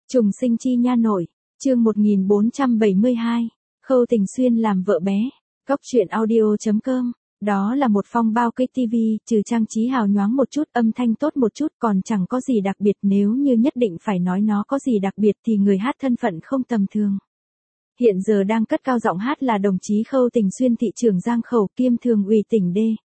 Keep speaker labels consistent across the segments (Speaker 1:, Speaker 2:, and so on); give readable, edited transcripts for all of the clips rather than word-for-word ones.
Speaker 1: Trùng sinh chi nha nội, chương 1472, Khâu Tình Xuyên làm vợ bé, Cóc truyện audio.com. Đó là một phong bao cây TV, trừ trang trí hào nhoáng một chút, âm thanh tốt một chút, còn chẳng có gì đặc biệt. Nếu như nhất định phải nói nó có gì đặc biệt thì người hát thân phận không tầm thường. Hiện giờ đang cất cao giọng hát là đồng chí Khâu Tình Xuyên, thị trưởng Giang Khẩu, kiêm thường ủy tỉnh D.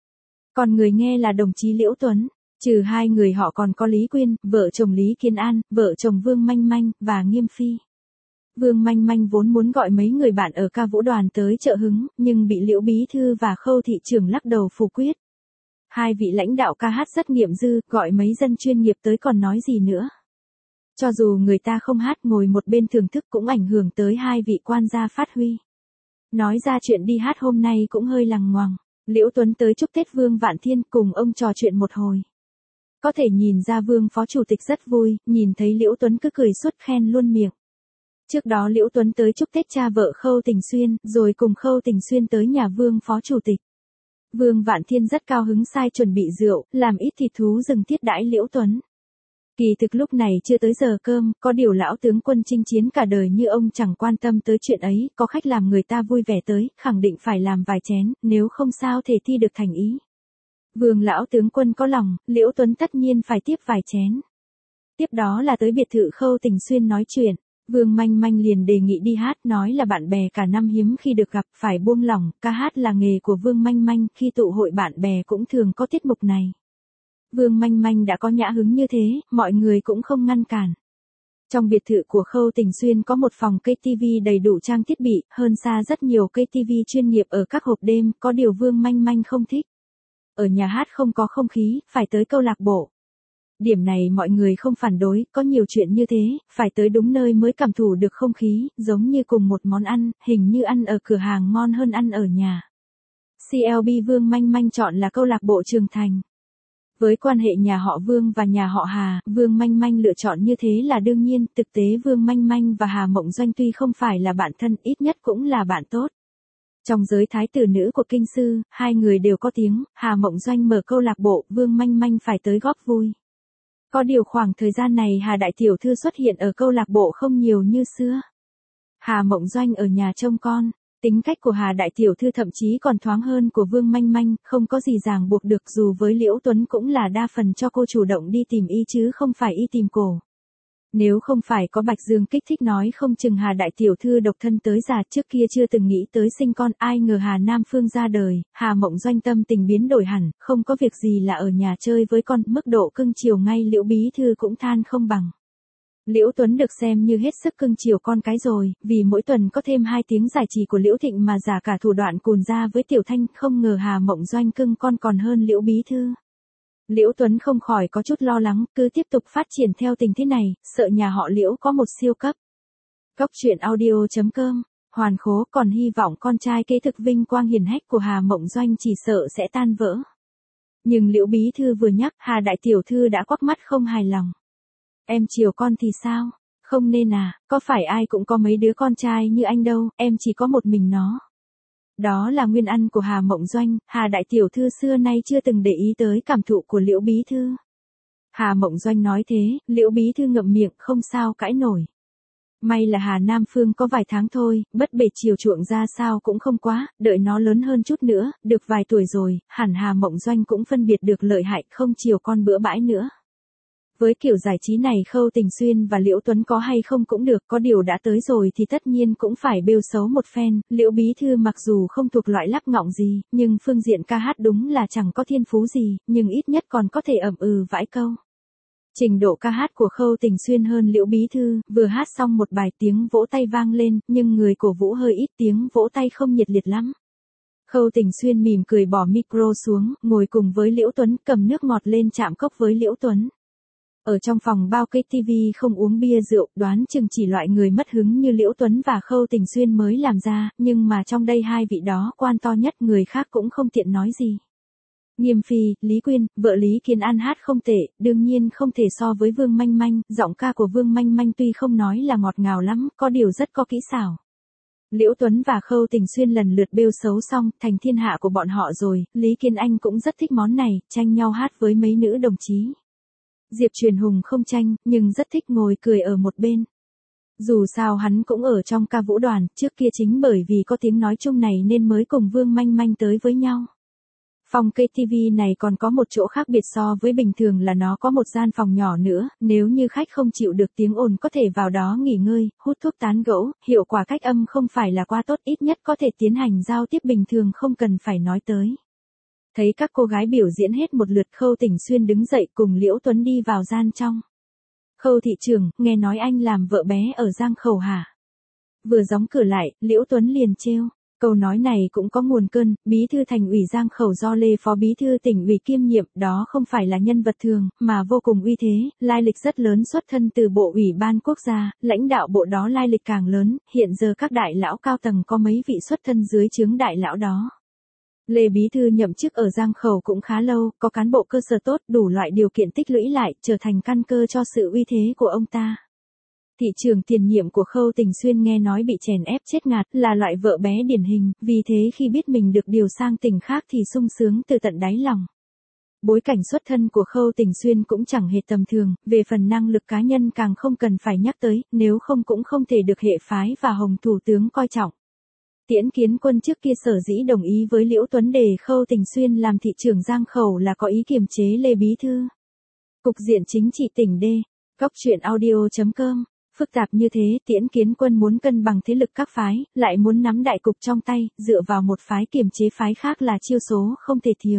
Speaker 1: Còn người nghe là đồng chí Liễu Tuấn. Trừ hai người họ còn có Lý Quyên, vợ chồng Lý Kiên An, vợ chồng Vương Manh Manh, và Nghiêm Phi. Vương Manh Manh vốn muốn gọi mấy người bạn ở ca vũ đoàn tới trợ hứng, nhưng bị Liễu Bí Thư và Khâu thị trưởng lắc đầu phủ quyết. Hai vị lãnh đạo ca hát rất nghiệp dư, gọi mấy dân chuyên nghiệp tới còn nói gì nữa. Cho dù người ta không hát, ngồi một bên thưởng thức cũng ảnh hưởng tới hai vị quan gia phát huy. Nói ra chuyện đi hát hôm nay cũng hơi lằng ngoằng. Liễu Tuấn tới chúc Tết Vương Vạn Thiên, cùng ông trò chuyện một hồi. Có thể nhìn ra Vương Phó Chủ tịch rất vui, nhìn thấy Liễu Tuấn cứ cười suốt khen luôn miệng. Trước đó Liễu Tuấn tới chúc Tết cha vợ Khâu Tình Xuyên, rồi cùng Khâu Tình Xuyên tới nhà Vương Phó Chủ tịch. Vương Vạn Thiên rất cao hứng sai chuẩn bị rượu, làm ít thịt thú rừng thiết đãi Liễu Tuấn. Kỳ thực lúc này chưa tới giờ cơm, có điều lão tướng quân chinh chiến cả đời như ông chẳng quan tâm tới chuyện ấy, có khách làm người ta vui vẻ tới, khẳng định phải làm vài chén, nếu không sao thể thi được thành ý. Vương lão tướng quân có lòng, Liễu Tuấn tất nhiên phải tiếp vài chén. Tiếp đó là tới biệt thự Khâu Tình Xuyên nói chuyện. Vương Manh Manh liền đề nghị đi hát, nói là bạn bè cả năm hiếm khi được gặp, phải buông lỏng, ca hát là nghề của Vương Manh Manh, khi tụ hội bạn bè cũng thường có tiết mục này. Vương Manh Manh đã có nhã hứng như thế, mọi người cũng không ngăn cản. Trong biệt thự của Khâu Tình Xuyên có một phòng cây TV đầy đủ trang thiết bị, hơn xa rất nhiều cây TV chuyên nghiệp ở các hộp đêm, có điều Vương Manh Manh không thích. Ở nhà hát không có không khí, phải tới câu lạc bộ. Điểm này mọi người không phản đối, có nhiều chuyện như thế, phải tới đúng nơi mới cảm thụ được không khí, giống như cùng một món ăn, hình như ăn ở cửa hàng ngon hơn ăn ở nhà. CLB Vương Manh Manh chọn là câu lạc bộ Trường Thành. Với quan hệ nhà họ Vương và nhà họ Hà, Vương Manh Manh lựa chọn như thế là đương nhiên, thực tế Vương Manh Manh và Hà Mộng Doanh tuy không phải là bạn thân, ít nhất cũng là bạn tốt. Trong giới thái tử nữ của kinh sư, hai người đều có tiếng, Hà Mộng Doanh mở câu lạc bộ, Vương Manh Manh phải tới góp vui. Có điều khoảng thời gian này Hà Đại Tiểu Thư xuất hiện ở câu lạc bộ không nhiều như xưa. Hà Mộng Doanh ở nhà trông con, tính cách của Hà Đại Tiểu Thư thậm chí còn thoáng hơn của Vương Manh Manh, không có gì ràng buộc được, dù với Liễu Tuấn cũng là đa phần cho cô chủ động đi tìm y chứ không phải y tìm cổ. Nếu không phải có Bạch Dương kích thích nói không chừng Hà Đại Tiểu Thư độc thân tới già, trước kia chưa từng nghĩ tới sinh con, ai ngờ Hà Nam Phương ra đời, Hà Mộng Doanh tâm tình biến đổi hẳn, không có việc gì là ở nhà chơi với con, mức độ cưng chiều ngay Liễu Bí Thư cũng than không bằng. Liễu Tuấn được xem như hết sức cưng chiều con cái rồi, vì mỗi tuần có thêm 2 tiếng giải trí của Liễu Thịnh mà giả cả thủ đoạn cùn ra với Tiểu Thanh, không ngờ Hà Mộng Doanh cưng con còn hơn Liễu Bí Thư. Liễu Tuấn không khỏi có chút lo lắng, cứ tiếp tục phát triển theo tình thế này, sợ nhà họ Liễu có một siêu cấp. Cóc truyện audio.com, hoàn khố còn hy vọng con trai kế thực vinh quang hiển hách của Hà Mộng Doanh chỉ sợ sẽ tan vỡ. Nhưng Liễu Bí Thư vừa nhắc, Hà Đại Tiểu Thư đã quắc mắt không hài lòng. Em chiều con thì sao? Không nên à, có phải ai cũng có mấy đứa con trai như anh đâu, em chỉ có một mình nó. Đó là nguyên ăn của Hà Mộng Doanh, Hà Đại Tiểu Thư xưa nay chưa từng để ý tới cảm thụ của Liễu Bí Thư. Hà Mộng Doanh nói thế, Liễu Bí Thư ngậm miệng, không sao cãi nổi. May là Hà Nam Phương có vài tháng thôi, bất bể chiều chuộng ra sao cũng không quá, đợi nó lớn hơn chút nữa, được vài tuổi rồi, hẳn Hà Mộng Doanh cũng phân biệt được lợi hại, không chiều con bữa bãi nữa. Với kiểu giải trí này Khâu Tình Xuyên và Liễu Tuấn có hay không cũng được, có điều đã tới rồi thì tất nhiên cũng phải bêu xấu một phen. Liễu Bí Thư mặc dù không thuộc loại lắc ngọng gì, nhưng phương diện ca hát đúng là chẳng có thiên phú gì, nhưng ít nhất còn có thể ậm vãi câu. Trình độ ca hát của Khâu Tình Xuyên hơn Liễu Bí Thư, vừa hát xong một bài tiếng vỗ tay vang lên, nhưng người cổ vũ hơi ít, tiếng vỗ tay không nhiệt liệt lắm. Khâu Tình Xuyên mỉm cười bỏ micro xuống, ngồi cùng với Liễu Tuấn, cầm nước ngọt lên chạm cốc với Liễu Tuấn. Ở trong phòng bao cây TV không uống bia rượu, đoán chừng chỉ loại người mất hứng như Liễu Tuấn và Khâu Tình Xuyên mới làm ra, nhưng mà trong đây hai vị đó quan to nhất, người khác cũng không tiện nói gì. Nghiêm Phi, Lý Quyên, vợ Lý Kiên An hát không tệ, đương nhiên không thể so với Vương Manh Manh, giọng ca của Vương Manh Manh tuy không nói là ngọt ngào lắm, có điều rất có kỹ xảo. Liễu Tuấn và Khâu Tình Xuyên lần lượt bêu xấu xong, thành thiên hạ của bọn họ rồi, Lý Kiên Anh cũng rất thích món này, tranh nhau hát với mấy nữ đồng chí. Diệp Truyền Hùng không tranh, nhưng rất thích ngồi cười ở một bên. Dù sao hắn cũng ở trong ca vũ đoàn, trước kia chính bởi vì có tiếng nói chung này nên mới cùng Vương Manh Manh tới với nhau. Phòng KTV này còn có một chỗ khác biệt so với bình thường là nó có một gian phòng nhỏ nữa, nếu như khách không chịu được tiếng ồn có thể vào đó nghỉ ngơi, hút thuốc tán gẫu, hiệu quả cách âm không phải là quá tốt, ít nhất có thể tiến hành giao tiếp bình thường không cần phải nói tới. Thấy các cô gái biểu diễn hết một lượt, Khâu Tỉnh Xuyên đứng dậy cùng Liễu Tuấn đi vào gian trong. Khâu thị trưởng, nghe nói anh làm vợ bé ở Giang Khẩu hả? Vừa đóng cửa lại, Liễu Tuấn liền trêu. Câu nói này cũng có nguồn cơn, bí thư thành ủy Giang Khẩu do Lê phó bí thư tỉnh ủy kiêm nhiệm, đó không phải là nhân vật thường, mà vô cùng uy thế, lai lịch rất lớn, xuất thân từ Bộ Ủy ban Quốc gia, lãnh đạo bộ đó lai lịch càng lớn, hiện giờ các đại lão cao tầng có mấy vị xuất thân dưới trướng đại lão đó. Lê bí thư nhậm chức ở Giang Khẩu cũng khá lâu, có cán bộ cơ sở tốt, đủ loại điều kiện tích lũy lại, trở thành căn cơ cho sự uy thế của ông ta. Thị trưởng tiền nhiệm của Khâu Tỉnh Xuyên nghe nói bị chèn ép chết ngạt, là loại vợ bé điển hình, vì thế khi biết mình được điều sang tỉnh khác thì sung sướng từ tận đáy lòng. Bối cảnh xuất thân của Khâu Tỉnh Xuyên cũng chẳng hề tầm thường, về phần năng lực cá nhân càng không cần phải nhắc tới, nếu không cũng không thể được hệ phái và Hồng thủ tướng coi trọng. Tiễn Kiến Quân trước kia sở dĩ đồng ý với Liễu Tuấn để Khâu Tỉnh Xuyên làm thị trưởng Giang Khẩu là có ý kiềm chế Lê bí thư. Cục diện chính trị tỉnh D. Góc truyện audio.com. Phức tạp như thế, Tiễn Kiến Quân muốn cân bằng thế lực các phái, lại muốn nắm đại cục trong tay, dựa vào một phái kiềm chế phái khác là chiêu số không thể thiếu.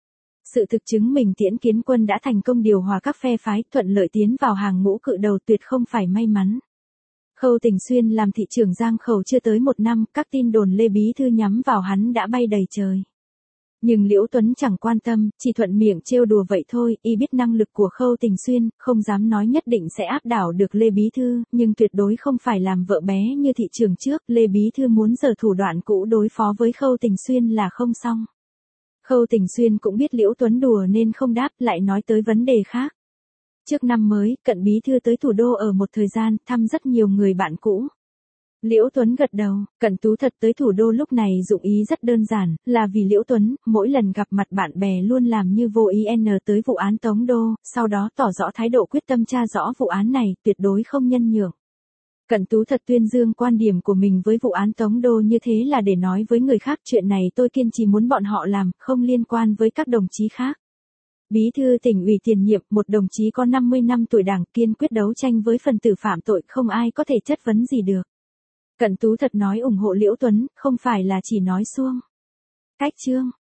Speaker 1: Sự thực chứng minh Tiễn Kiến Quân đã thành công điều hòa các phe phái, thuận lợi tiến vào hàng ngũ cự đầu, tuyệt không phải may mắn. Khâu Tỉnh Xuyên làm thị trưởng Giang Khẩu chưa tới một năm, các tin đồn Lê bí thư nhắm vào hắn đã bay đầy trời. Nhưng Liễu Tuấn chẳng quan tâm, chỉ thuận miệng trêu đùa vậy thôi, y biết năng lực của Khâu Tỉnh Xuyên, không dám nói nhất định sẽ áp đảo được Lê bí thư, nhưng tuyệt đối không phải làm vợ bé như thị trường trước, Lê bí thư muốn giở thủ đoạn cũ đối phó với Khâu Tỉnh Xuyên là không xong. Khâu Tỉnh Xuyên cũng biết Liễu Tuấn đùa nên không đáp, lại nói tới vấn đề khác. Trước năm mới, Cận bí thư tới thủ đô ở một thời gian, thăm rất nhiều người bạn cũ. Liễu Tuấn gật đầu, Cận Tú thật tới thủ đô lúc này dụng ý rất đơn giản, là vì Liễu Tuấn, mỗi lần gặp mặt bạn bè luôn làm như vô ý tới vụ án Tống Đô, sau đó tỏ rõ thái độ quyết tâm tra rõ vụ án này, tuyệt đối không nhân nhượng. Cận Tú thật tuyên dương quan điểm của mình với vụ án Tống Đô như thế là để nói với người khác chuyện này tôi kiên trì muốn bọn họ làm, không liên quan với các đồng chí khác. Bí thư tỉnh ủy tiền nhiệm, một đồng chí có 50 năm tuổi Đảng, kiên quyết đấu tranh với phần tử phạm tội, không ai có thể chất vấn gì được. Cận Tú thật nói ủng hộ Liễu Tuấn, không phải là chỉ nói suông. Cách chương